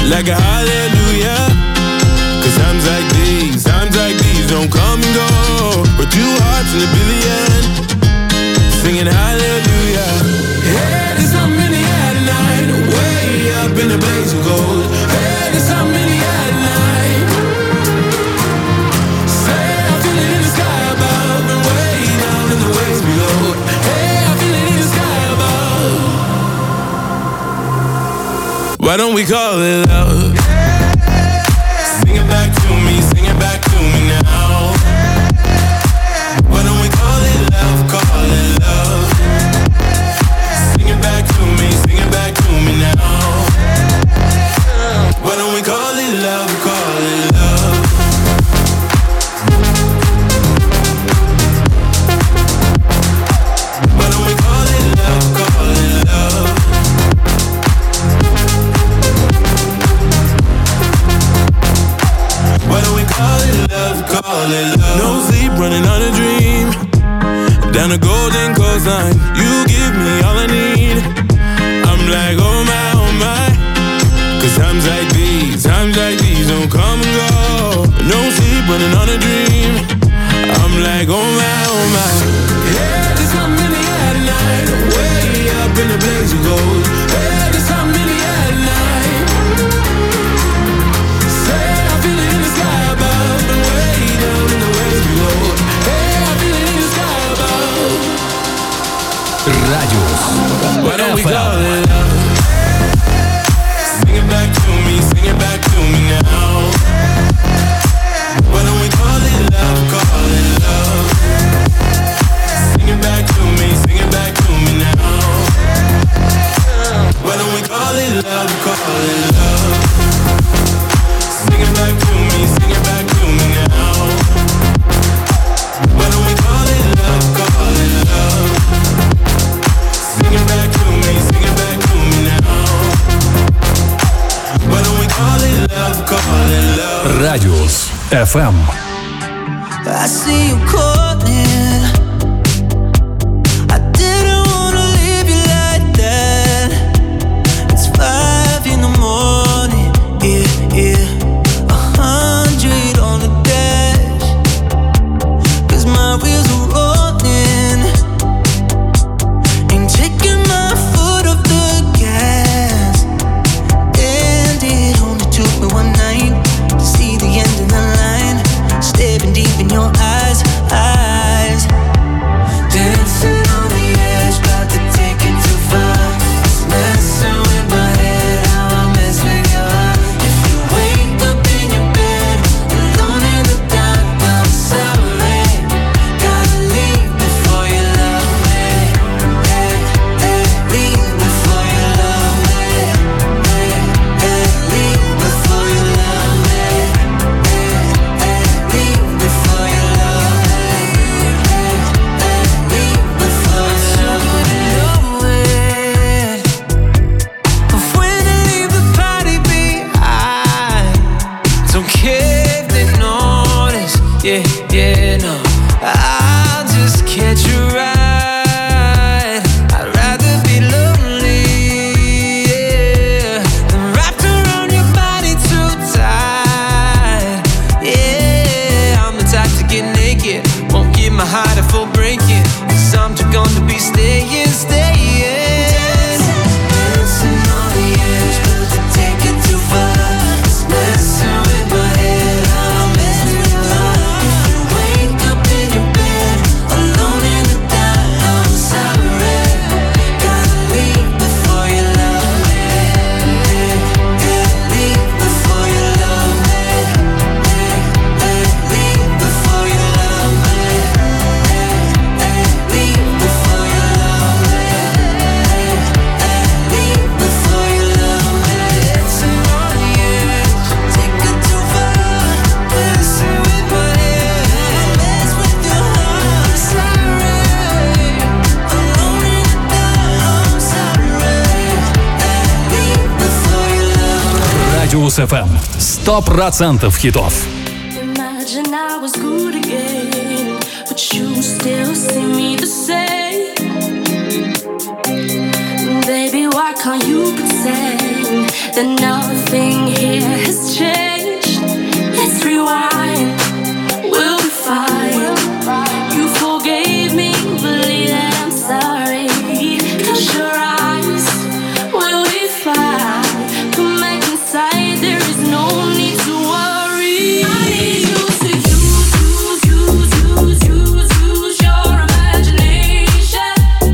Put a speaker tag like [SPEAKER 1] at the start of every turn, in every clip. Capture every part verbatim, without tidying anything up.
[SPEAKER 1] like a hallelujah. Cause times like these, times like these don't come and go. We're two hearts in a billion, singing hallelujah. Hey, there's something in the air tonight, way up in the blaze of gold. Hey, there's something in the air tonight. Say, I feel it in the sky above and way down in the waves below. Hey, I feel it in the sky above. Why don't we call it love? Sing it back to me, sing it back to me now. Why don't we call it love, call it love? Sing it back to me, sing it back to me now. Why don't we call it love, call it love? Why don't we call it love, call it love? Why don't we call it love, call it love? No sleep, running on a dream. Down the golden coastline, you give me all I need. I'm like, oh my, oh my. Cause times like these, times like these don't come and go. No sleep, running on a dream. I'm like, oh my, oh my. Yeah, there's something in the air tonight, way up in the blaze of gold. Yeah, there's something in the air tonight. Say, I feel it in the sky above and way down in the waves below. Hey, I feel it in the sky above.
[SPEAKER 2] Radius
[SPEAKER 1] Why don't we call it love? Sing it back to me, sing it back to me now. Why don't we call it love, call it love? Sing it back to me, sing it back to me now. Why don't we call it love, call it love? Sing it back to me, sing it back to me now. Why don't we call it love, call it love? Sing it back to me, sing it back to me now. Why don't we call it love, call it love?
[SPEAKER 2] Radius эф эм.
[SPEAKER 3] I see you calling. I didn't wanna leave you like that. It's five in the morning, yeah, yeah. A hundred on the dash. Cause my wheels are rolling. Ain't taking my foot off the gas. And it only took me one night to see the end of the line. Staring deep in your eyes, eyes. Dancing on the edge, about to take it too far. It's messing with my head, how I mess with your heart. If you wake up in your bed, alone in the dark, I'm sorry. Gotta leave before you love me. Hey, hey, leave before you love me. Hey, hey, leave before you love me. Hey, hey, leave before you love me. Hey, hey, leave before you love me. Of when to leave the party behind. Don't care if they notice. Yeah, yeah, no. I'll just catch a ride. I'd rather be lonely, yeah, than wrapped around your body too tight. Yeah, I'm the type to get naked. Won't give my heart a full breaking. Cause I'm too gone to be staying, staying. Dancing on the edge, but to take it too far. It's messing with my head, how I mess with your heart. If you wake up in your bed, alone in the dark, I'm sorry. Gotta leave before you love me. Hey, hey, leave before you love me. Hey, hey, leave before you love me. Hey, hey, leave before you love me. Hey, hey, leave before you love me. Dancing on the edge, take it too far. Messing with my head, mess with your heart. Sorry, alone in the dark, I'm sorry. Hey, leave before you love me.
[SPEAKER 2] Radius эф эм. Сто процентов хитов.
[SPEAKER 4] Imagine I was good again, but you still see me the same. baby, why can't you pretend that nothing here has changed? Let's rewind, we'll be fine. You forgave me, believe that I'm sorry. Close your eyes, we'll be fine. Come back inside, there is no need to worry. I need you to use, use, use, use, use, use your imagination.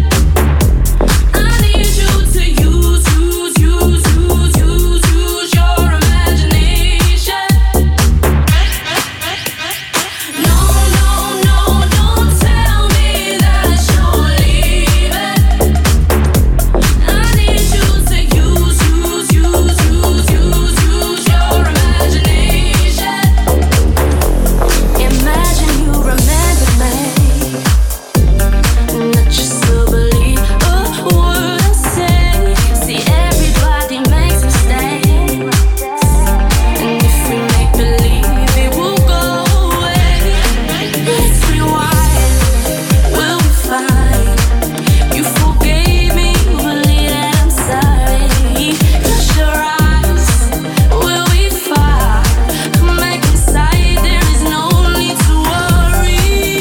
[SPEAKER 4] I need you to use, use, use, use, use, use your imagination. No, no, no, don't tell me that you're leaving. I need you to use, use, use, use, use, use your imagination. Imagine you remember me, not just to believe a word I say. See, everybody makes mistakes, and if we make believe, it will go away. Let's rewind, we'll be fine. You forgave me, believe that I'm sorry. Close your eyes, we'll be fine. Come back inside, there is no need to worry.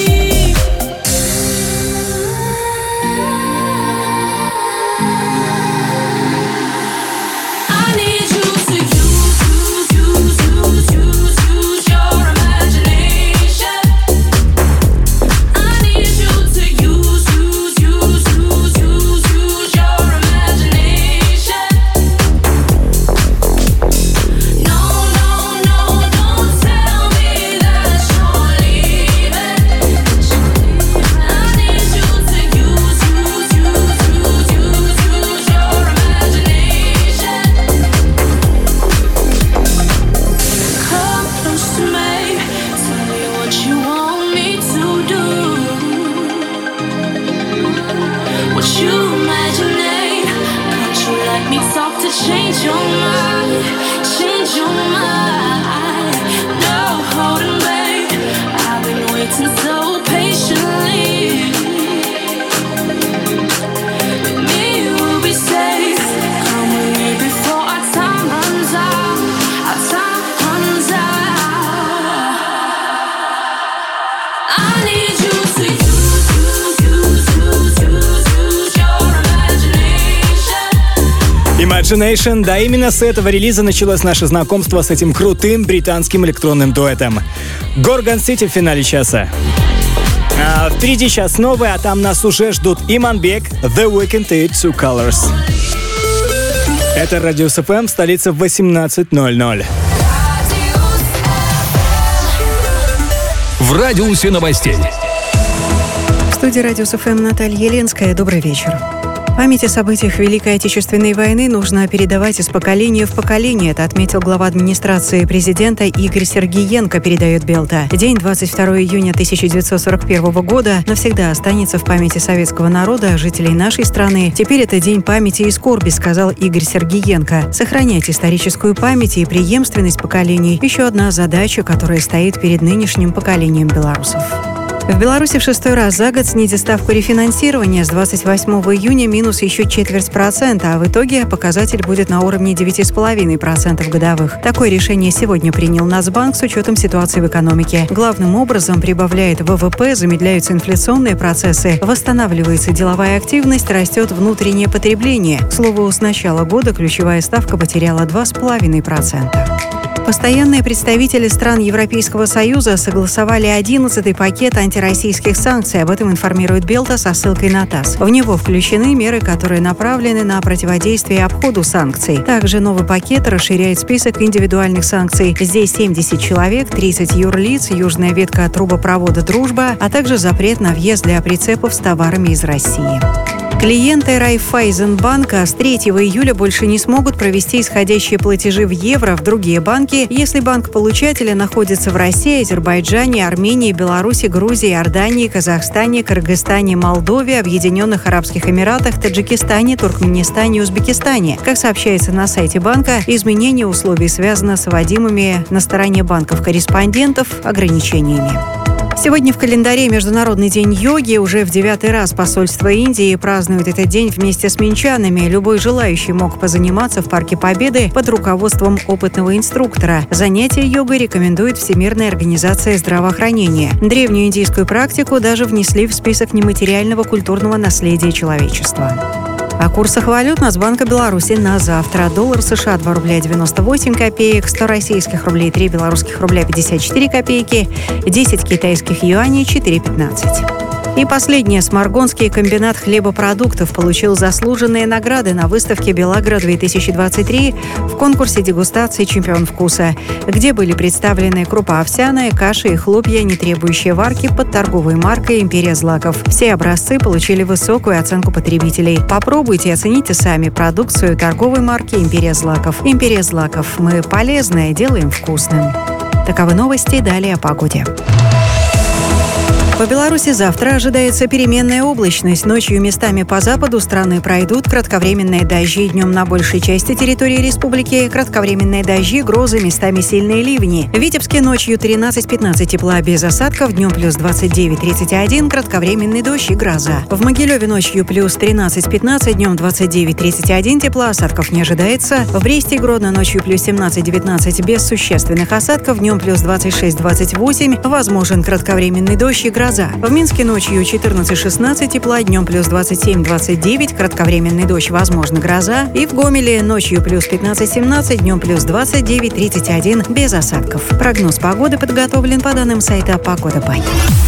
[SPEAKER 4] I need you to use, use, use, use, use, use your imagination. I need you to use, use, use, use, use, use your imagination. No, no, no, don't tell me that you're leaving. I need you to use, use, use, use, use, use your imagination. Come close to me, tell me what you want me to do. What you imagining? Can't you let me talk to change your mind? Change your mind. No holding back, I've been waiting so patiently. With me we'll be safe. Come with me before our time runs out. Our time runs out. I need you to use, use, use, use, use, use your imagination.
[SPEAKER 5] Imagination, да, именно с этого релиза началось наше знакомство с этим крутым британским электронным дуэтом. Gorgon City в финале часа. А впереди час новый, а там нас уже ждут Иманбек, The Weeknd и Two Colors. Это Радиус эф эм, столица восемнадцать ноль ноль.
[SPEAKER 2] В радиусе новостей.
[SPEAKER 6] В студии Радиус эф эм Наталья Еленская. Добрый вечер. Память о событиях Великой Отечественной войны нужно передавать из поколения в поколение. Это отметил глава администрации президента Игорь Сергиенко, передает Белта. День двадцать второго июня тысяча девятьсот сорок первого года навсегда останется в памяти советского народа, жителей нашей страны. Теперь это день памяти и скорби, сказал Игорь Сергиенко. Сохранять историческую память и преемственность поколений – еще одна задача, которая стоит перед нынешним поколением белорусов. В Беларуси в шестой раз за год снизят ставку рефинансирования с двадцать восьмого июня минус еще четверть процента, а в итоге показатель будет на уровне девять целых пять десятых процента годовых. Такое решение сегодня принял Нацбанк с учетом ситуации в экономике. Главным образом прибавляет вэ вэ пэ, замедляются инфляционные процессы, восстанавливается деловая активность, растет внутреннее потребление. К слову, с начала года ключевая ставка потеряла два целых пять десятых процента. Постоянные представители стран Европейского Союза согласовали одиннадцатый пакет антироссийских санкций. Об этом информирует Белта со ссылкой на ТАСС. В него включены меры, которые направлены на противодействие обходу санкций. Также новый пакет расширяет список индивидуальных санкций. Здесь семьдесят человек, тридцать юрлиц, южная ветка трубопровода «Дружба», а также запрет на въезд для прицепов с товарами из России. Клиенты Райффайзенбанка с третьего июля больше не смогут провести исходящие платежи в евро в другие банки, если банк получателя находится в России, Азербайджане, Армении, Беларуси, Грузии, Иордании, Казахстане, Кыргызстане, Молдове, Объединенных Арабских Эмиратах, Таджикистане, Туркменистане и Узбекистане. Как сообщается на сайте банка, изменение условий связано с вводимыми на стороне банков-корреспондентов ограничениями. Сегодня в календаре Международный день йоги. Уже в девятый раз посольство Индии празднует этот день вместе с минчанами. Любой желающий мог позаниматься в Парке Победы под руководством опытного инструктора. Занятия йогой рекомендует Всемирная организация здравоохранения. Древнюю индийскую практику даже внесли в список нематериального культурного наследия человечества. О курсах валют Нацбанка Беларуси на завтра. Доллар США два рубля девяносто восемь копеек, сто российских рублей три белорусских рубля пятьдесят четыре копейки, десять китайских юаней четыре пятнадцать. И последнее. Сморгонский комбинат хлебопродуктов получил заслуженные награды на выставке «Белагро-две тысячи двадцать три» в конкурсе дегустации «Чемпион вкуса», где были представлены крупа овсяная, каша и хлопья, не требующие варки, под торговой маркой «Империя злаков». Все образцы получили высокую оценку потребителей. Попробуйте и оцените сами продукцию торговой марки «Империя злаков». «Империя злаков». Мы полезное делаем вкусным. Таковы новости. Далее о погоде. По Беларуси завтра ожидается переменная облачность. Ночью местами по западу страны пройдут кратковременные дожди. Днем на большей части территории республики кратковременные дожди, грозы, местами сильные ливни. В Витебске ночью тринадцать-пятнадцать тепла без осадков, днем плюс двадцать девять тридцать один, кратковременный дождь и гроза. В Могилеве ночью плюс тринадцать-пятнадцать, днем двадцать девять тридцать один тепла, осадков не ожидается. В Бресте и Гродно ночью плюс семнадцать-девятнадцать без существенных осадков, днем плюс двадцать шесть-двадцать восемь, возможен кратковременный дождь и гроза. В Минске ночью четырнадцать-шестнадцать тепла, днем плюс двадцать семь-двадцать девять, кратковременный дождь, возможно гроза. И в Гомеле ночью плюс пятнадцать-семнадцать, днем плюс двадцать девять тридцать один, без осадков. Прогноз погоды подготовлен по данным сайта Погода Бай.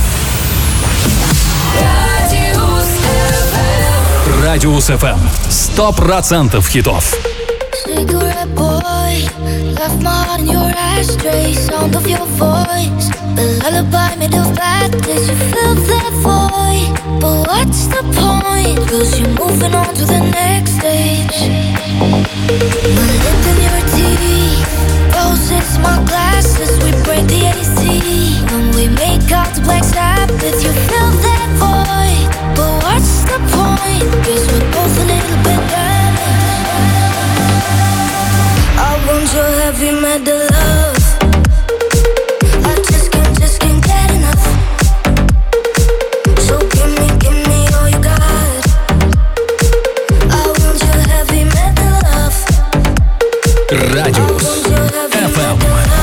[SPEAKER 2] Радиус эф эм. Сто процентов хитов.
[SPEAKER 7] Cigarette boy, left my heart in your ashtray. Sound of your voice, the lullaby made of blackness. You fill that void, but what's the point? Cause you're moving on to the next stage. My lip in your teeth, roses, my glasses. We break the A C, when we make out the Black Sabbath. You fill that void, but what's the point? Cause we're both a little bit damaged. I want your heavy metal love. I just can't, just can't get enough. So give me, give me all you got. I want your heavy metal love.
[SPEAKER 2] Радиус эф эм.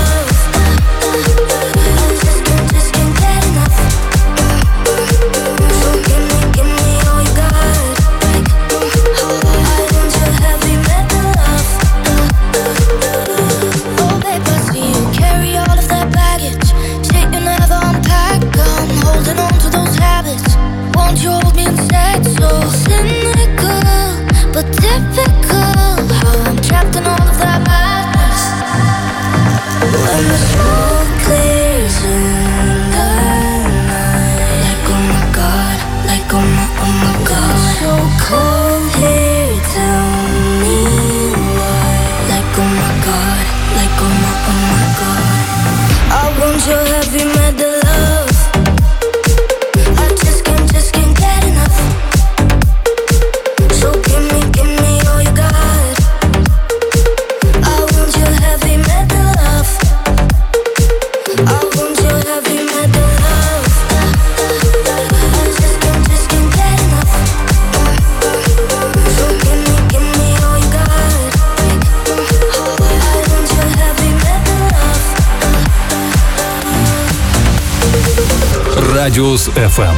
[SPEAKER 2] Радиус эф эм.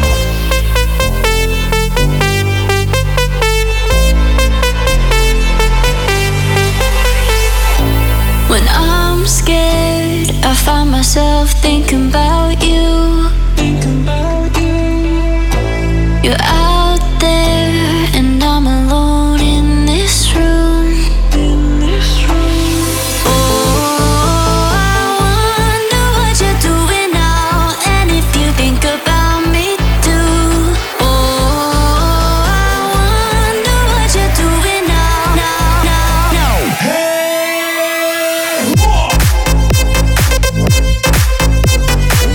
[SPEAKER 4] When I'm scared, I find myself thinking about you. You're out there and I'm alone in this room. Oh, I wonder what you're doing now, and if you think about me too. Oh, I wonder what you're doing now, now, now, now. Hey!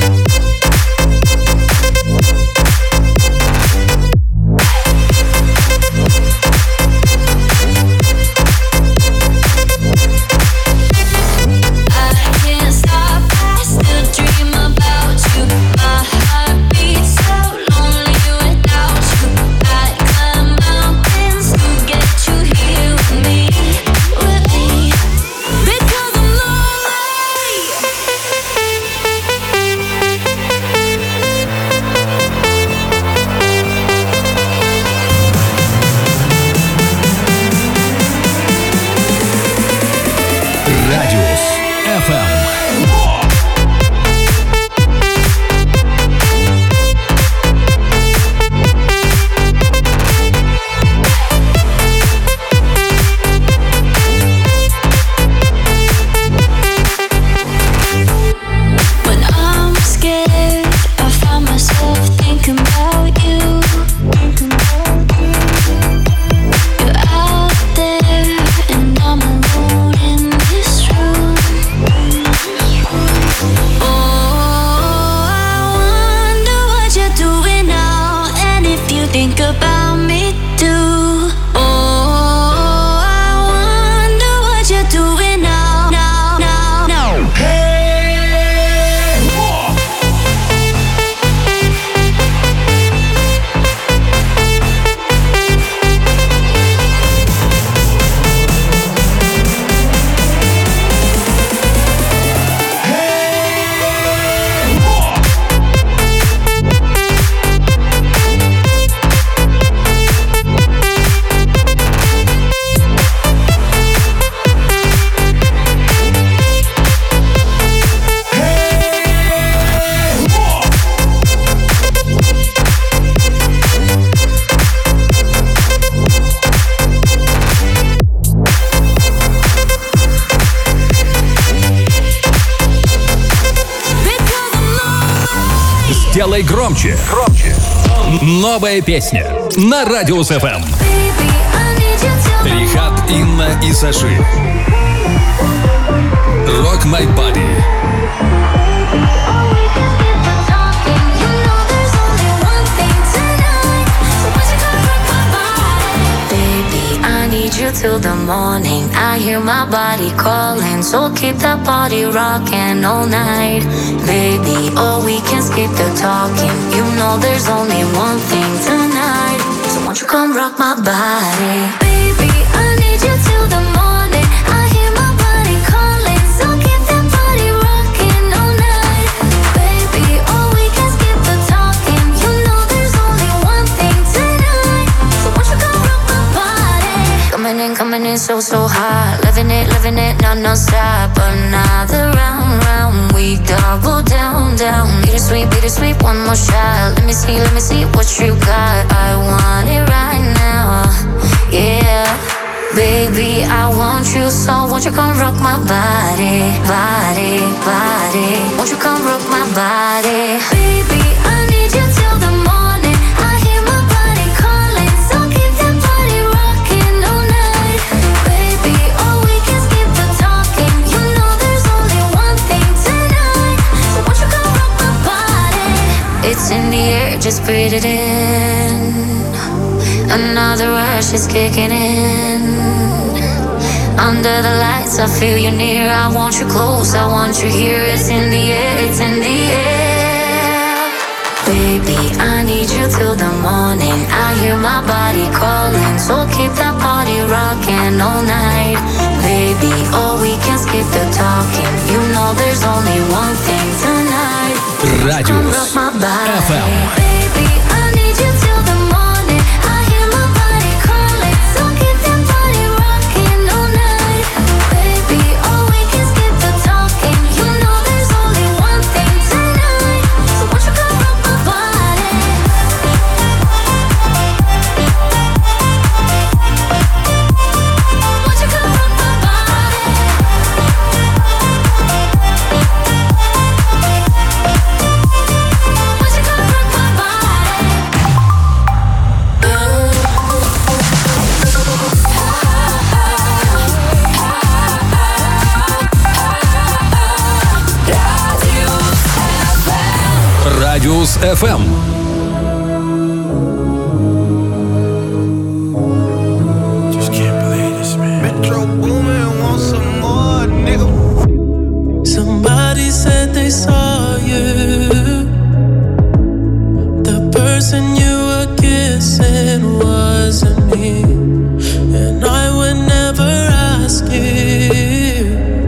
[SPEAKER 2] Сделай громче. Громче. Новая песня на Радиус эф эм. Рихат, Инна и Саши. Rock My Body.
[SPEAKER 4] Till the morning, I hear my body calling. So keep that body rocking all night, baby. Oh, we can skip the talking. You know there's only one thing tonight. So won't you come rock my body, baby? I need you till the morning. I hear my body calling. So keep that body rocking all night, baby. Oh, we can skip the talking. You know there's only one thing tonight. So won't you come rock my body? Coming in, coming in so, so hot. Living it, living it, no, no stop. Another round, round. We double down, down. Bittersweet, bittersweet, one more shot. Let me see, let me see what you got. I want it right now, yeah. Baby, I want you, so won't you come rock my body, body, body. Won't you come rock my body, baby? I need you till the morning. I hear my body calling, so keep that body rocking all night, baby. Oh, we can skip the talking. You know there's only one thing tonight. So won't you come rock my body? It's in the air, just breathe it in. Another rush is kicking in. Under the lights, I feel you near. I want you close, I want you here. It's in the air, it's in the air. Baby, I need you till the morning. I hear my body calling. So keep that body rocking all night, baby. Oh, we can skip the talking. You know there's only one thing tonight.
[SPEAKER 2] Радиус эф эм.
[SPEAKER 4] Baby, I need you till the morning. I hear my body calling. So keep that body rocking all night, baby. Oh, we can skip the talking. You know there's only one thing tonight. So won't you come rock my body? Won't you come rock my body? Won't you come rock my
[SPEAKER 2] Радиус эф эм.
[SPEAKER 1] Just can't believe this, man. Metro Boomin, want some more, nigga.
[SPEAKER 8] Somebody said they saw you. The person you were kissing wasn't me, and I would never ask you.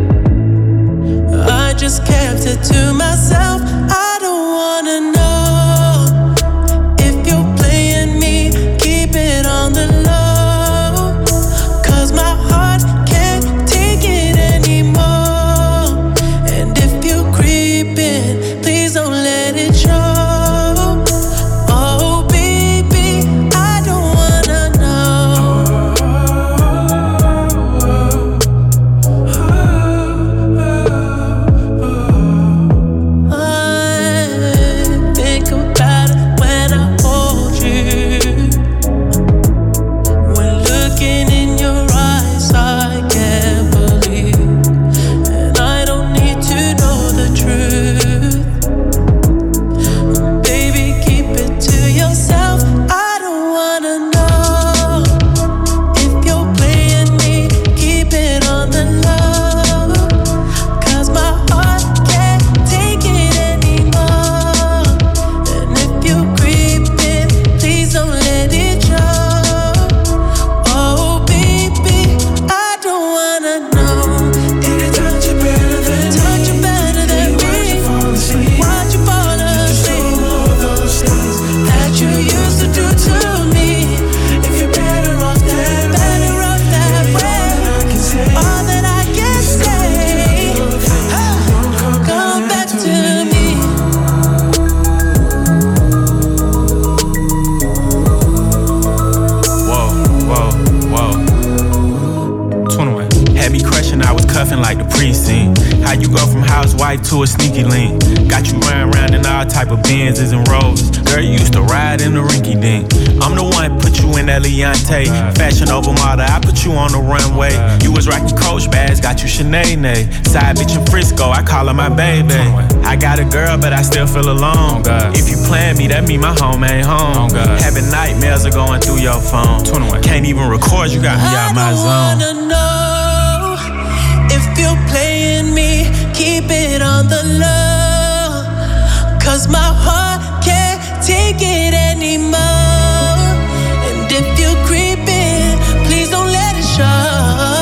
[SPEAKER 8] I just kept it to myself. I don't wanna know if you're playing me. Keep it on the low, 'cause my heart can't take it anymore. And if you're creeping, please don't let it show. Oh baby, I don't wanna know. I think about it when I hold you. When looking in your eyes, I can't believe. And I don't need to know the truth. Baby, keep it to yourself. I don't wanna know if you're playing me. Keep it on the low, 'cause my heart can't take it anymore. And if you're creeping, please don't let it show. Oh baby, I don't wanna know. Did it touch you better than me? Touch you better than me? Why'd you fall asleep? All those things that you used to do to me. If you're better off that better off that way. All that I can say, come back to me.
[SPEAKER 9] Whoa, whoa, whoa. twenty-one. Had me crushing, I was cuffing like the precinct. How you go from housewife to a sneaky link? Got you running around in all type of Benzes and Rolls. Girl, you used to ride in the rinky dink. I'm the one put you in that Leontay. Fashion over model, I put you on the runway. You was rocking Coach bags, got you Sinead. Side bitch in Frisco, I call her my baby. I got a girl, but I still feel alone. If you plan me, that mean my home ain't home. Having nightmares are going through your phone. Can't even record, you got me out my zone.
[SPEAKER 8] I don't wanna know if you're playing me, keep it on the low. Cause my heart can't take it anymore. And if you're creeping, please don't let it show.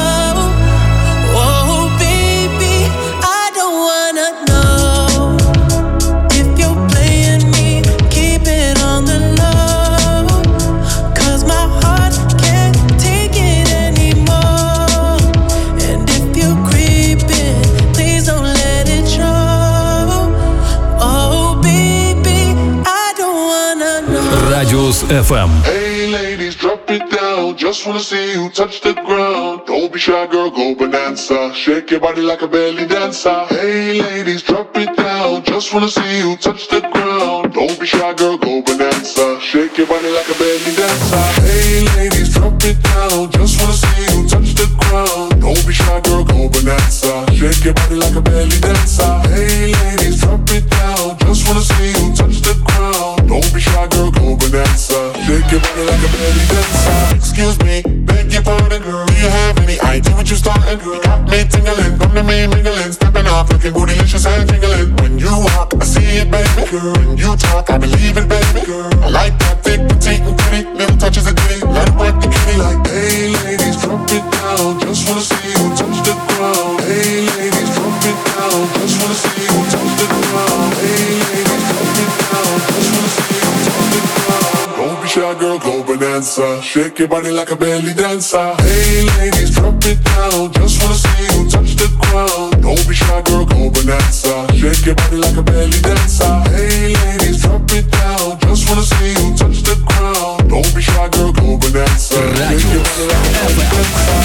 [SPEAKER 2] Радиус эф эм.
[SPEAKER 10] Hey ladies, drop it down. Just wanna see you touch the ground. Don't be shy, girl, go bonanza. Shake your body like a belly dancer. Hey ladies, drop it down. Just wanna see you touch the ground. Don't be shy, girl, go bonanza. Shake your body like a belly dancer. Hey ladies, drop it down. Just wanna see you touch the ground. Don't be shy, girl, go bonanza. Shake your body like a belly dancer. Hey ladies, drop it down. Just wanna see you touch the ground. Don't be shy, girl, go bonanza. Shake your body like a belly dancer.
[SPEAKER 11] Excuse me, beg your pardon, girl. Do you have any idea what you started, girl? Got me tingling, come to me mingling, stepping off, looking bootylicious and tingling. When you walk, I see it, baby, girl. When you talk, I believe it, baby, girl. I like that thick, petite, and pretty. Little touches of ditty, let it work the kitty.
[SPEAKER 10] Like, hey ladies, drop it down. Just wanna see you touch the ground. Hey ladies, drop it down. Just wanna see you touch the ground. Hey ladies, drop it down. Just wanna see you touch the ground. Don't be shy, girl, go bonanza. Shake your body like a belly dancer. Hey ladies, drop it down. Just wanna see you touch the ground. Don't be shy, girl, go bonanza. Shake your body like a belly dancer. Hey ladies, drop it down. Just wanna see you touch the ground. Don't be shy, girl, go bonanza. Shake your body like a belly dancer.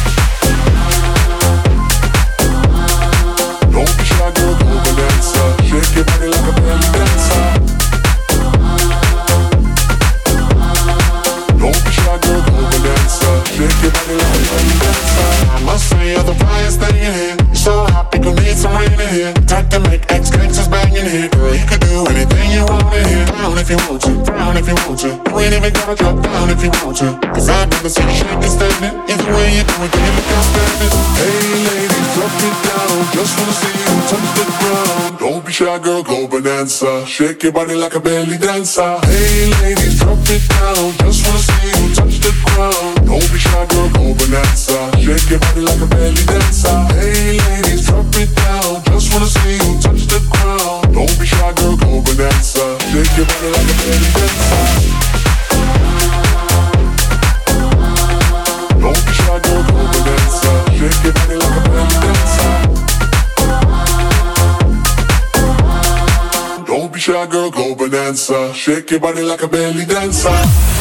[SPEAKER 10] Don't be shy, girl, go bonanza. Shake your body like a belly dancer. Don't be shy, girl, go bonanza. Shake your body like a belly dancer.
[SPEAKER 11] I must say you're the finest thing in here. You're so happy, you need some rain in here. Type to make ex-gangsters bang in here. Girl, you could do anything you want in here. Down if you want to, down if you want to. You ain't even gotta drop down if you want to. Cause I'd rather see you shake and standing. Either way you do it, then you look outstanding.
[SPEAKER 10] Hey ladies, drop it down. Just wanna see you touch the ground. Don't be shy, girl, go bonanza. Shake your body like a belly dancer. Hey ladies, drop it down. Just wanna see you touch the ground. Don't be shy, girl, go bonanza. Shake your body like a belly dancer. Hey ladies, drop it down. Just wanna see you touch the ground. Don't be shy, girl, go bonanza. Shake your body like a belly dancer. Don't be shy, girl, go bonanza. Shake your body like a belly dancer. Don't be shy, girl, go bonanza. Shake your body like a belly dancer.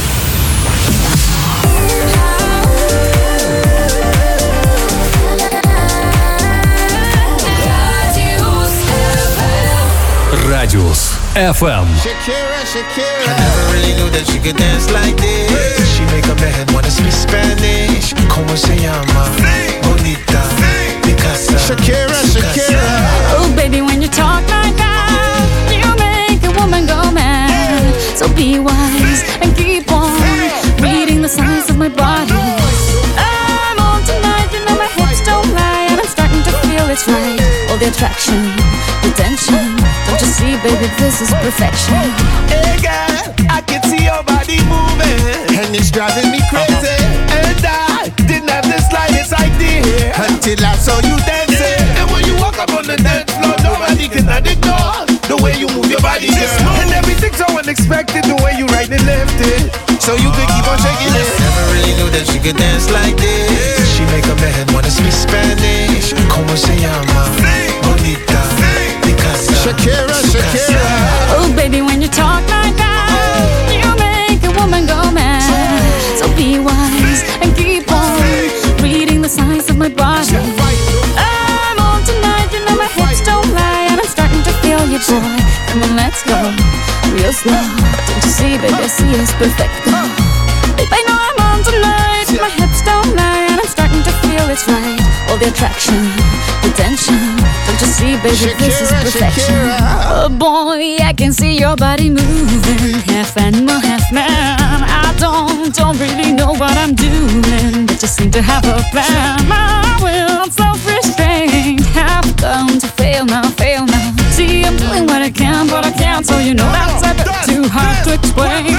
[SPEAKER 2] Радиус эф эм.
[SPEAKER 12] Shakira, Shakira. I never really knew that she could dance like this. She make a man wanna speak Spanish. Como se llama? Bonita, Picasa. Shakira, Shakira.
[SPEAKER 4] Oh, baby, when you talk like that, you make a woman go mad. So be wise and keep on reading the signs of my body. I'm on tonight, you know my hips don't lie, and I'm starting to feel it's right. All the attraction, the tension. Don't you see, baby, this is perfection.
[SPEAKER 12] Hey girl, I can see your body moving, and it's driving me crazy. And I didn't have the slightest idea until I saw you dancing. And when you walk up on the dance floor, nobody can ignore the way you move your body, girl. And everything's so unexpected, the way you right and left it, so you could keep on shaking it. Never really knew that she could dance like this. She make a man wanna speak Spanish. Como se llama? Bonita, Picasa. Shakira, Shakira.
[SPEAKER 4] Oh, baby, when you talk like that, you make a woman go mad. So be wise and keep on reading the signs of my body. I'm on tonight, you know my hips don't lie, and I'm starting to feel you. boy. Come on, let's go, real slow. Don't you see, baby, see it's perfect. Babe, I know I'm on tonight. My hips don't lie, and I'm starting to feel it's right. All the attraction, the tension. Don't you see, baby, Shakira, this is perfection. Shakira. Oh boy, I can see your body moving, half animal, half man. I don't, don't really know what I'm doing, but just seem to have a plan. My will, self-restraint, have come to fail now, fail now. See, I'm doing what I can, but I can't, so you know that's a bit too hard to explain.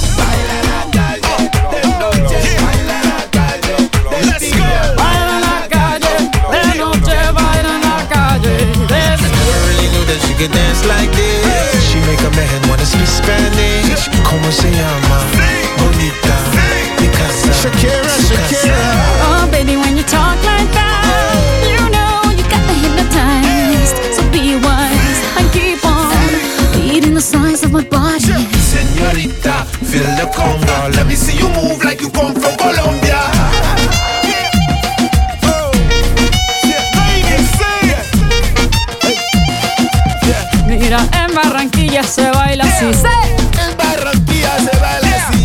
[SPEAKER 12] She can dance like this. She make a man wanna speak Spanish. Como se llama? Bonita, Picasa, Shakira, Shakira.
[SPEAKER 4] Oh, baby, when you talk like that, you know you got me hypnotized. So be wise and keep on beating the size of my body.
[SPEAKER 12] Señorita, feel the conga. Let me see you move like you come from Colombia.
[SPEAKER 4] Mira, en Barranquilla se baila así.
[SPEAKER 12] En Barranquilla se baila así.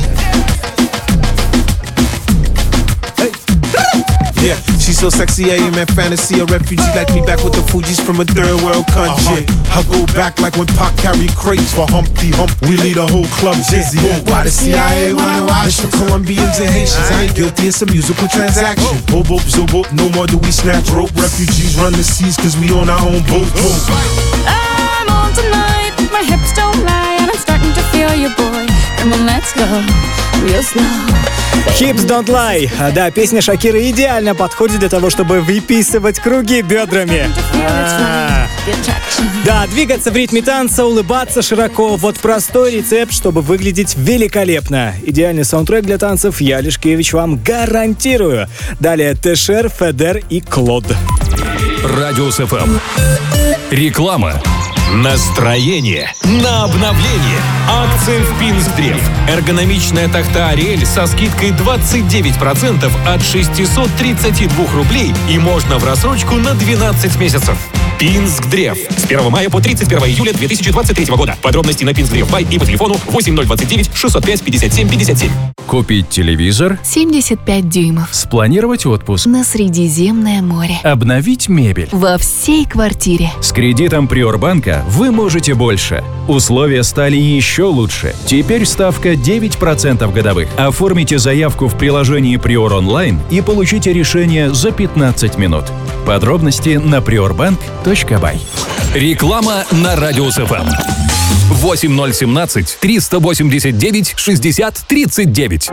[SPEAKER 12] Yeah, she's so sexy, I am in fantasy. A refugee like me back with the Fugees from a third world country. Uh-huh. I go back like when Pac carried crates for Humpty Hump. We lead a whole club dizzy. Yeah. Why the C I A wanna watch? It's for Colombians and Haitians. I ain't guilty, it's a musical transaction. Boop, boop, zo, boop. No more do we snatch rope. Refugees run the seas cause we on our own boat.
[SPEAKER 4] I'm on tonight, my hips don't lie, and I'm starting to feel you, boy. Come on, let's go, real slow.
[SPEAKER 5] Hips Don't Lie. Да, песня Шакиры идеально подходит для того, чтобы выписывать круги бедрами. А-а-а. Да, двигаться в ритме танца, улыбаться широко. Вот простой рецепт, чтобы выглядеть великолепно. Идеальный саундтрек для танцев я, Лешкевич, вам гарантирую. Далее Тэшер, Федер и Клод.
[SPEAKER 2] Радиус эф эм. Реклама. Настроение на обновление. Акция в Пинсдрев. Эргономичная тахта Ариэль со скидкой двадцать девять процентов от шестьсот тридцать два рублей и можно в рассрочку на двенадцать месяцев. Пинсдрев. С первого мая по тридцать первого июля две тысячи двадцать третьего года. Подробности на Пинсдрев бай и по телефону восемь ноль двадцать девять шестьсот пять пятьдесят семь пятьдесят семь.
[SPEAKER 13] Купить телевизор
[SPEAKER 14] семьдесят пять дюймов.
[SPEAKER 13] Спланировать отпуск
[SPEAKER 14] на Средиземное море.
[SPEAKER 13] Обновить мебель
[SPEAKER 14] во всей квартире.
[SPEAKER 13] С кредитом Приорбанка вы можете больше. Условия стали еще лучше. Теперь ставка девять процентов годовых. Оформите заявку в приложении Приор онлайн и получите решение за пятнадцать минут. Подробности на приорбанк точка бай.
[SPEAKER 2] Реклама на Радиус эф эм. восемь ноль один семь триста восемьдесят девять шестьдесят тридцать девять.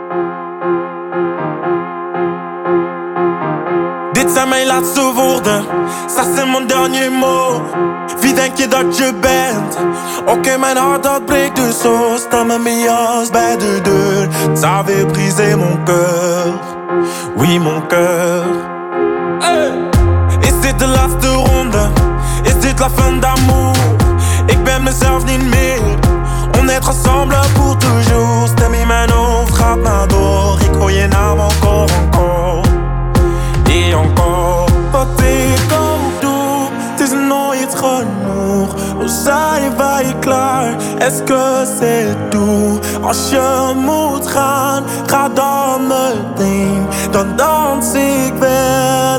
[SPEAKER 1] Dit zijn mijn laatste woorden, ça c'est mon dernier mot. Wie denk je dat je bent? Oké, okay, mijn hart dat breekt dus zo. Sta met mijn jas bij de deur. Ça avait brisé mon cœur, oui mon cœur. Hey. Is dit de laatste ronde? Is dit la fin d'amour? Ik ben mezelf niet meer. On est ensemble pour toujours. Stem in mijn hoofd gaat maar door. Ik hoor je naam encore, encore. Et encore. Wat ik ook doe, het is nooit genoeg. Oh, zij ben je klaar? Est-ce que c'est tout? Als je moet gaan, ga dan meteen. Dan dans ik wel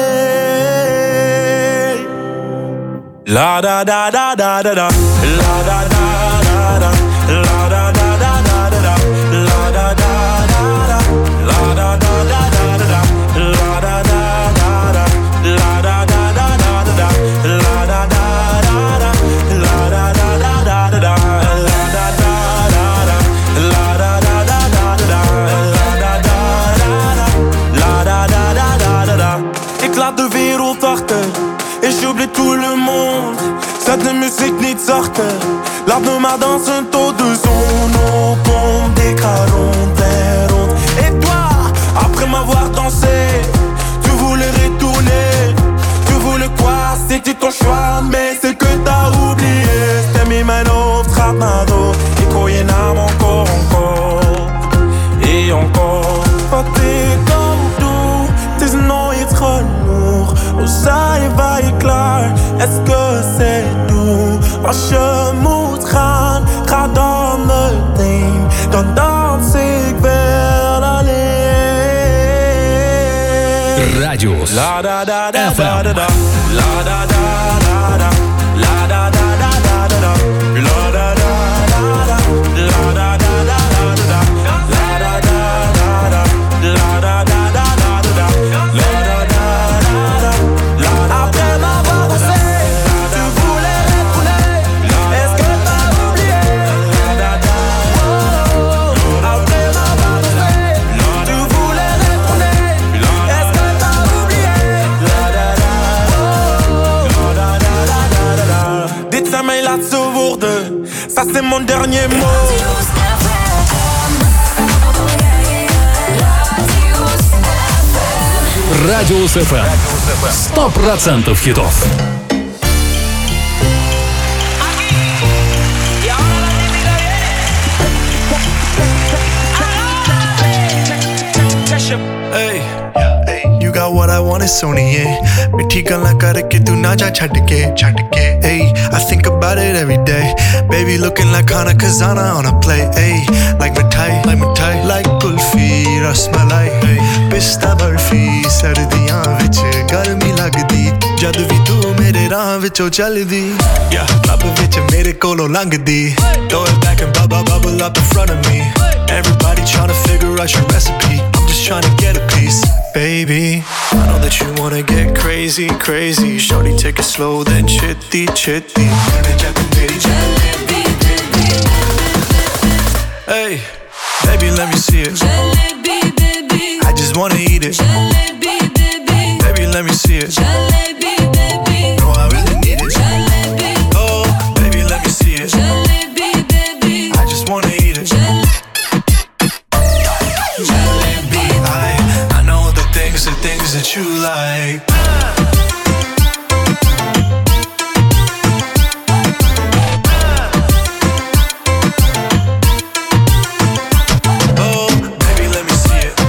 [SPEAKER 1] alleen. La da da da da da da. La da da da da. La da da da da da. La da da da da. La da da da da da. La da da da da. La da da da da da. La da da da da. La da da da da da. La da da da da. La da da da da da. La da da da da. La da da da da da. Ik laat de wereld achter. Et j'oublie tout le monde. Zet de muziek niet zachter. Laat me maar dansen tot de zon opkomt. Ik ga rond en rond. Et toi, après m'avoir dansé, tu voulais retourner. Tu voulais quoi? C'était ton choix, mais c'est que t'as oublié. Stem in mijn hoofd gaat naar door. Ik hoor je naam encore, encore. Et encore. Wat ik ook doe, het is nooit genoeg. Oh, zij ben je klaar? Est-ce que c'est tout? Als je moet gaan, ga dan meteen. Dan dans ik wel alleen.
[SPEAKER 2] Radius
[SPEAKER 1] La da da da
[SPEAKER 2] F M.
[SPEAKER 1] da da da. La da da da da. La da da da da da da. La da da da da. La da da da da da. La da da da da. La da da da da da. La da da da da. Après m'avoir dansé, tu voulais retourner. Est-ce que t'as oublié? Après m'avoir dansé, tu voulais retourner. Est-ce que t'as oublié? Dit zijn mijn laatste woorden, ça c'est mon dernier mot.
[SPEAKER 2] Радиус эф эм. Сто процентов хитов.
[SPEAKER 15] Hey, you got what I want, it's Sony, yeah. मिठी गल्लां करके तू ना जा छड्ड के छड्ड के. Hey, I think about it every day. Baby looking like Hana Kazana on a plate. Hey, like mithai, like mithai, like kulfi, rasmalai. Hey, pista barfi, sardiyan vich garmi lagdi. Jad vi tu mere raah vichon chaldi. Yeah, club vich mere kolo langdi. Throw it back and bubble bubble up in front of me. Everybody tryna figure out your recipe. I'm just tryna get a piece, baby. I know that you wanna get crazy, crazy. Shorty, take it slow, then chitty, chitty. Hey, baby, let me see it. I just wanna eat it. Baby, let me see it. No, I really need it. Oh, baby, let me see it. I just wanna eat it. I, I know the things, the things that you like. Oh, baby, let me see it.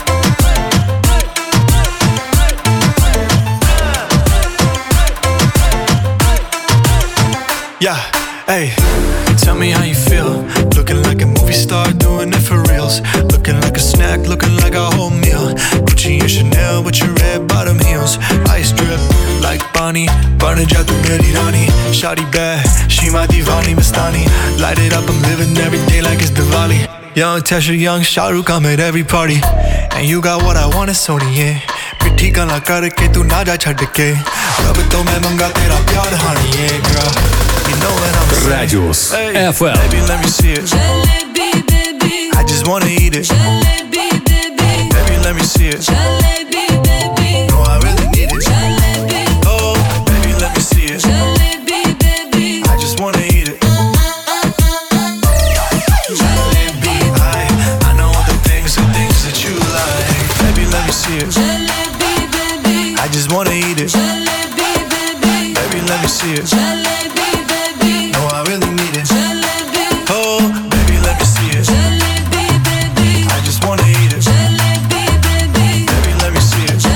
[SPEAKER 15] Yeah, hey, tell me how you feel. Looking like a movie star, doing it for reals. Looking like a snack, looking like a whole meal. Gucci and Chanel with your red bottom heels. Ice drip like Bonnie, burn it tu meri rani. Shawty bad, she my divani Mastani. Light it up, I'm living every day like it's Diwali. Young Tesha, young Shah Rukh, I'm at every party. And you got what I want, it's Sony, yeah. मिठी गल्लां करके तू ना जा छड्ड के. रब तो मैं मंगा तेरा प्यार honey, yeah, girl. You know what I'm saying.
[SPEAKER 2] Радиус эф эм.
[SPEAKER 15] Baby, let me see it. I just wanna eat it. Baby, let me see it. No, I really need it. Oh, baby, let me see it. I just wanna eat it. I, I know the things, the things that you like. Baby, let me see it. I just wanna eat it. Baby, let me see it. No, I really need it. Oh, baby, let me see it. I just wanna eat it. Baby, let me see it.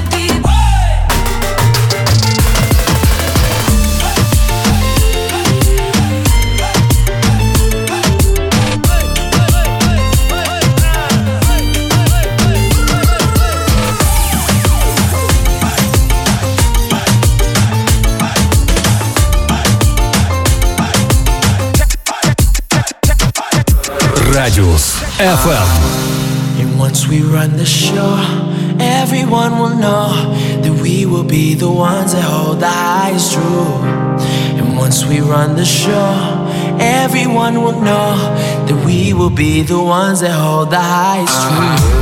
[SPEAKER 2] Радиус эф эм.
[SPEAKER 16] And once we run the show, everyone will know that we will be the ones that hold the highest truth. And once we run the show, everyone will know that we will be the ones that hold the highest truth.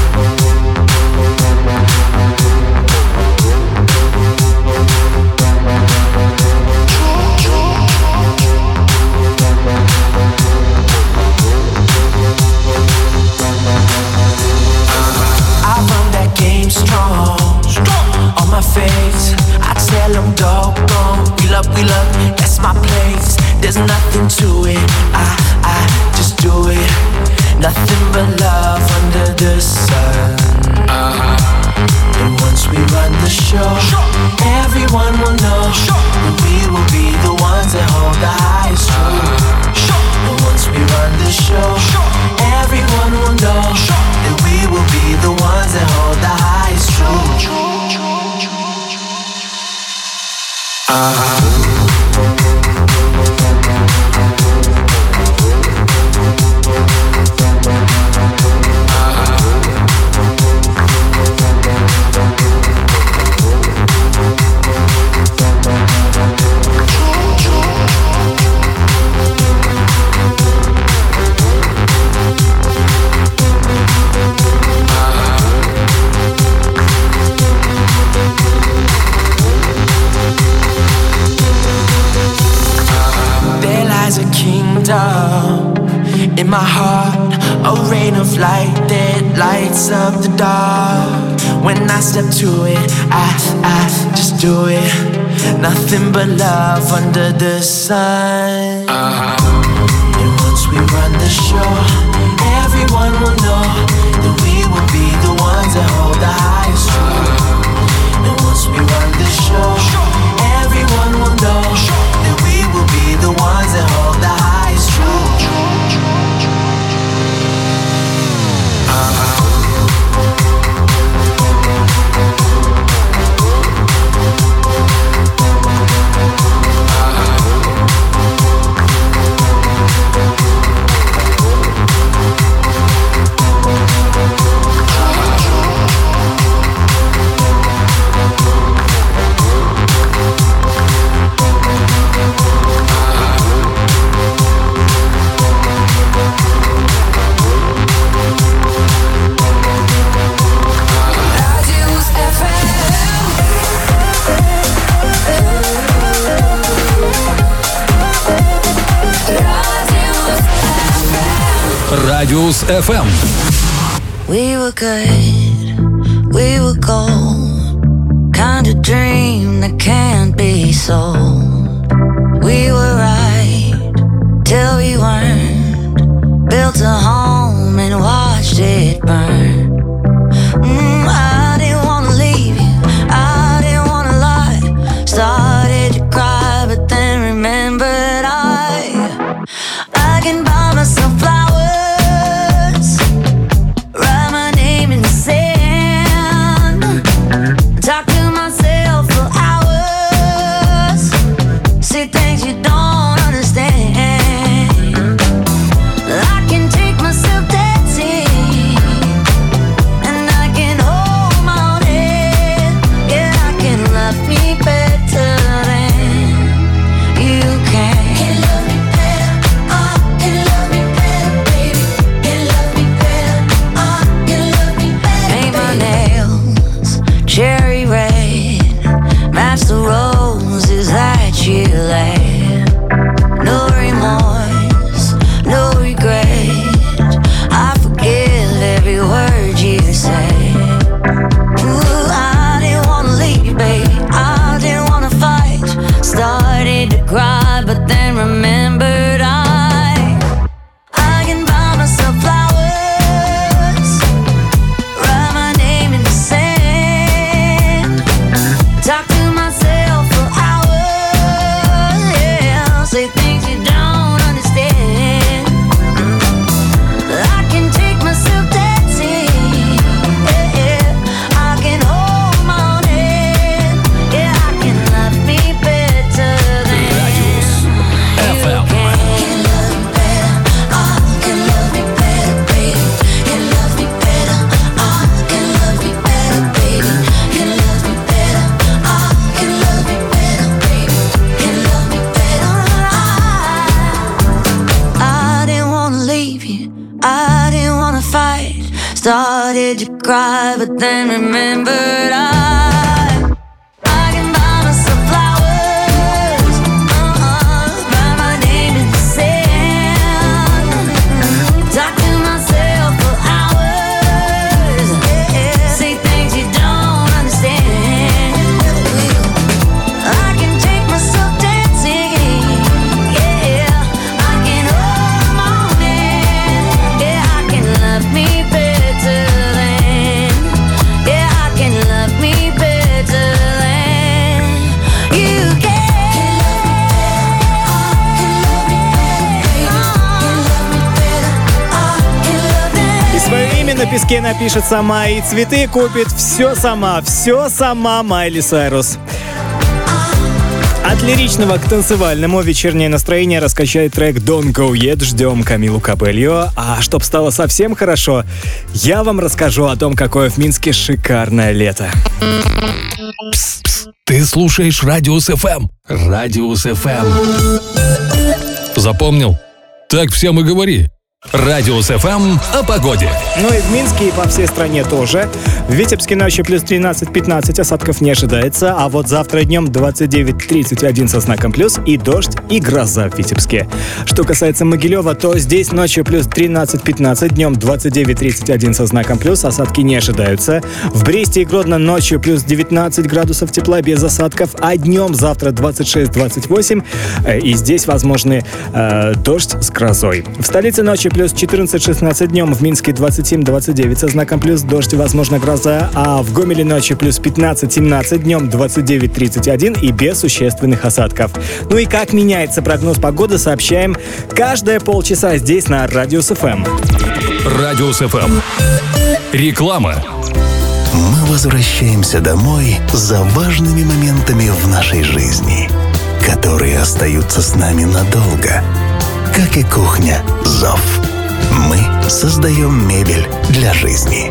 [SPEAKER 17] my face. I tell them dope, go, wheel up, wheel up, that's my place. There's nothing to it, I, I just do it. Nothing but love under the sun.
[SPEAKER 16] up in my heart, a rain of light that lights up the dark. When I step to it, I, I just do it. Nothing but love under the sun. Uh-huh. And once we run the show, everyone will know that we will be the ones that hold the highest truth. And once we run the show, everyone will know that we will be the ones that hold the highest truth. Uh-huh.
[SPEAKER 2] Радиус эф эм.
[SPEAKER 7] We were good, we were gold, kind of dream that can't be sold. We were right till we weren't, built a home and watched it burn. Mm, I didn't wanna leave you, I didn't wanna lie. Started to cry, but then remembered I I can buy myself flowers. Started to cry, but then remembered I I can buy myself flowers, uh-uh, write my name in the sand, talk to myself for hours, yeah, say things you don't understand. I can take myself dancing, yeah, I can hold my own hand, yeah, I can love me better.
[SPEAKER 5] На песке напишет сама и цветы купит. Все сама, все сама Майли Сайрус. От лиричного к танцевальному вечернее настроение раскачает трек «Don't Go Yet». Ждем Камилу Кабельо. А чтоб стало совсем хорошо, я вам расскажу о том, какое в Минске шикарное лето.
[SPEAKER 2] Пс, пс, ты слушаешь Радиус эф эм. Радиус эф эм. Запомнил? Так всем и говори. Радиус эф эм о погоде.
[SPEAKER 5] Ну и в Минске, и по всей стране тоже. В Витебске ночью плюс тринадцать-пятнадцать, осадков не ожидается. А вот завтра днем двадцать девять тридцать один со знаком плюс и дождь, и гроза в Витебске. Что касается Могилева, то здесь ночью плюс тринадцать-пятнадцать, днем двадцать девять тридцать один со знаком плюс, осадки не ожидаются. В Бресте и Гродно ночью плюс девятнадцать градусов тепла без осадков, а днем завтра двадцать шесть двадцать восемь, и здесь возможны э, дождь с грозой. В столице ночью плюс четырнадцать шестнадцать, днем в Минске двадцать семь двадцать девять со знаком плюс, дождь и возможно гроза, а в Гомеле ночью плюс пятнадцать семнадцать, днем двадцать девять тридцать один и без существенных осадков. Ну и как меняется прогноз погоды, сообщаем каждые полчаса здесь на Радиус эф эм.
[SPEAKER 2] Радиус эф эм. Реклама.
[SPEAKER 18] Мы возвращаемся домой за важными моментами в нашей жизни, которые остаются с нами надолго. Как и кухня «Зов». Мы создаем мебель для жизни.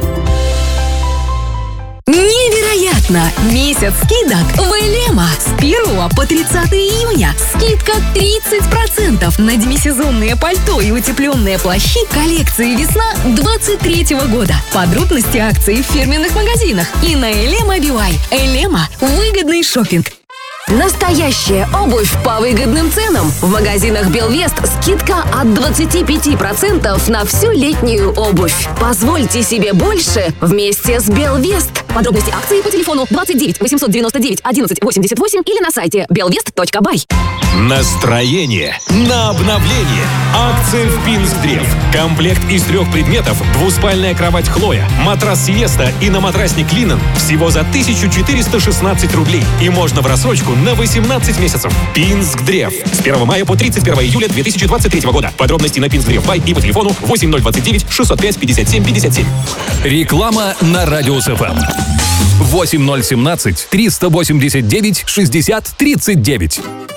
[SPEAKER 19] Невероятно! Месяц скидок в Элема. С первого по тридцатое июня. Скидка тридцать процентов на демисезонные пальто и утепленные плащи коллекции «Весна» двадцать третьего года. Подробности акций в фирменных магазинах и на Элема би уай. Элема. Выгодный шопинг. Настоящая обувь по выгодным ценам. В магазинах Белвест скидка от двадцати пяти процентов на всю летнюю обувь. Позвольте себе больше вместе с Белвест. Подробности акции по телефону двадцать девять восемьсот девяносто девять одиннадцать восемьдесят восемь или на сайте белвест точка бай.
[SPEAKER 2] Настроение на обновление. Акция в Пинсдрев. Комплект из трех предметов, двуспальная кровать Хлоя, матрас Сиеста и на матрасник Линен всего за тысячу четыреста шестнадцать рублей. И можно в рассрочку на восемнадцать месяцев. Пинсдрев. С первого мая по тридцать первого июля две тысячи двадцать третьего года. Подробности на Пинсдрев бай и по телефону восемь ноль двадцать девять шестьсот пять пятьдесят семь пятьдесят семь. Реклама на Радиус эф эм. восемь ноль семнадцать триста восемьдесят девять шестьдесят тридцать девять.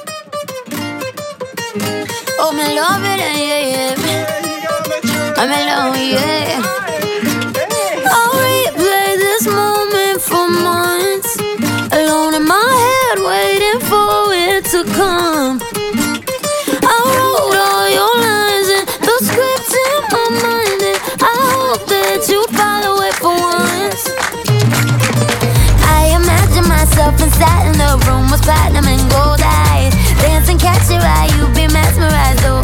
[SPEAKER 7] Oh, me love it, yeah, yeah. I'm in love, yeah. I'll replay this moment for months, alone in my head, waiting for it to come. I wrote all your lines and the script in my mind, and I hope that you follow it for once. I imagine myself inside in the room with platinum and gold eyes, dancing, catch your eye, you be mesmerized, oh.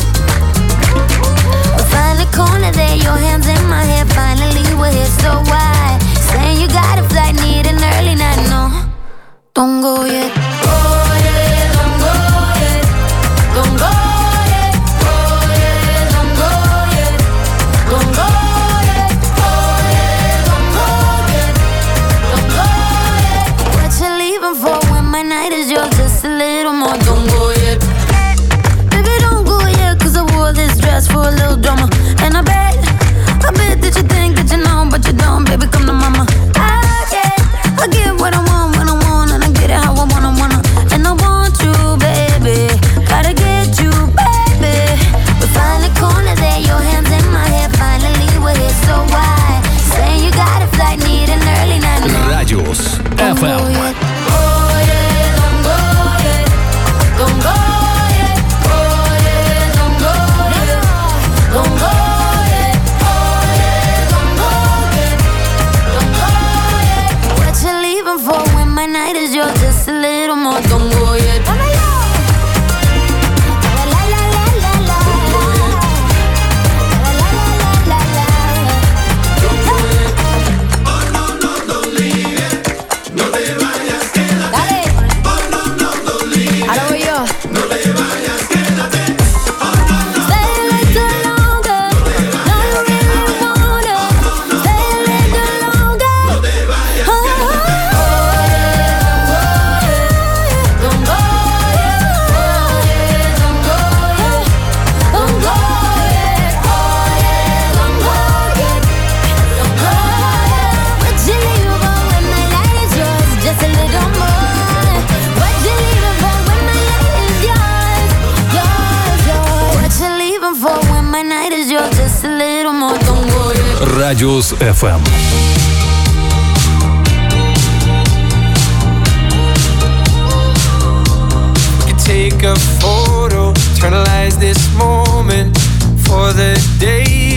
[SPEAKER 7] Find the corner there, your hands in my hair, finally we're here, so why? Saying you got a flight, need an early night, no, don't go yet. Oh yeah, don't go yet, don't go yet, oh yeah, don't go yet, don't go yet, oh yeah, don't go yet, don't go yet. What you leaving for when my night is yours, just a little more, don't go yet. Baby, don't go yet, cause I wore this dress for a little drama. And I bet, I bet that you think that you know, but you don't, baby, come to mama. I get, I get what I want when I want, and I get it how I wanna, wanna. And I want you, baby, gotta get you, baby. We find the corner there, your hands in my hair, finally we're here, so why? Saying you got a flight, need an early night, no.
[SPEAKER 2] Радиус эф эм.
[SPEAKER 7] Oh yeah, don't go yet, don't go yet, oh yeah, don't go yet, don't go yet, oh yeah, don't go yet, don't go yet. What you leaving for when my night is yours, just a little more, don't go yet.
[SPEAKER 2] Радиус эф эм.
[SPEAKER 20] Take a photo, eternalize this moment for the day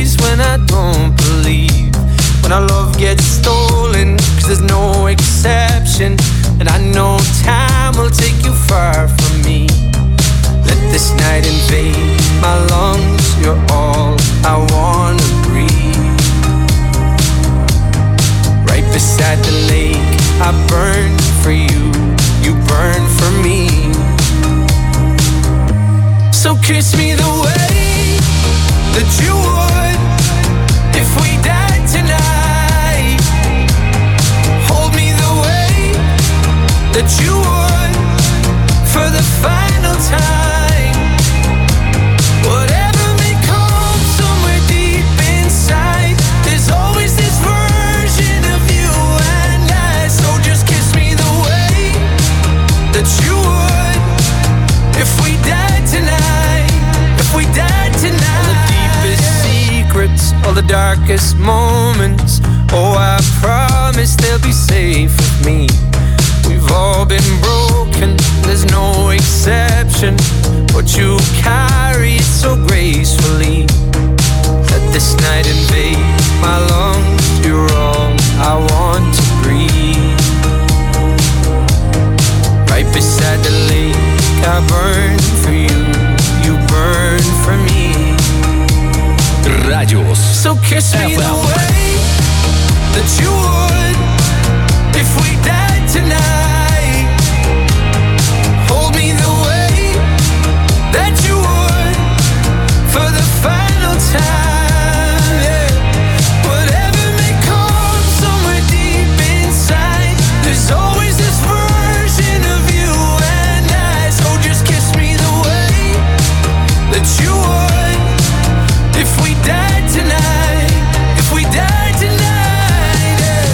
[SPEAKER 16] night invade my lungs, you're all I wanna breathe. Right beside the lake, I burn for you, you burn for me. So kiss me the way that you would if we died tonight. Hold me the way that you would for the final time. Whatever may come somewhere deep inside, there's always this version of you and I. So just kiss me the way that you would if we died tonight. If we died tonight. All the deepest secrets, all the darkest moments, oh, I promise they'll be safe with me. We've all been broken, there's no exception, but you carry it so gracefully. Let this night invade my lungs, you're all I want to breathe. Right beside the lake, I burn for you, you burn for me.
[SPEAKER 2] Радиус.
[SPEAKER 16] So kiss me the way that you would if we died tonight. Hold me the way that you would for the final time. Yeah. Whatever may come somewhere deep inside, there's always this version of you and I. So just kiss me the way that you would if we died tonight. If we died tonight. Yeah.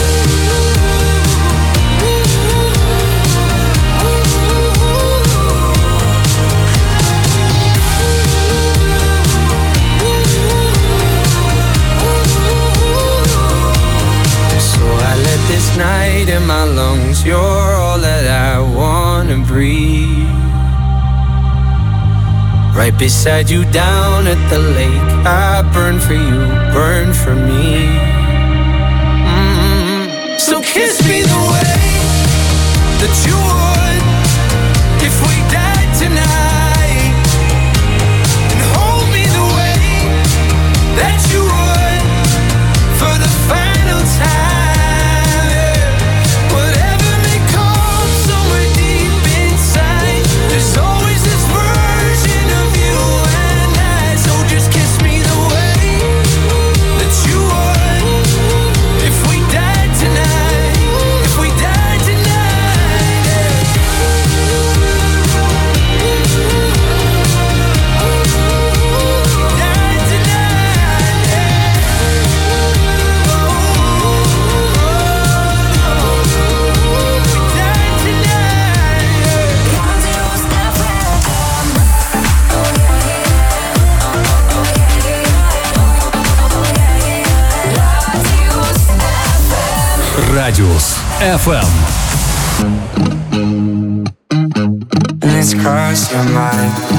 [SPEAKER 16] So I let this night in my lungs, you're all that I wanna breathe. Right beside you down at the lake, I burn for you, burn for me. Mm-hmm. So kiss me the way that you would if we died tonight, and hold me the way that you would for the final time. Yeah. Whatever may come somewhere deep inside, there's always this version of you and I. So just kiss me the way that you would if we died tonight. If we died tonight. Yeah. Died tonight. Yeah.
[SPEAKER 2] Радиус эф эм.
[SPEAKER 16] And it's crossed your mind.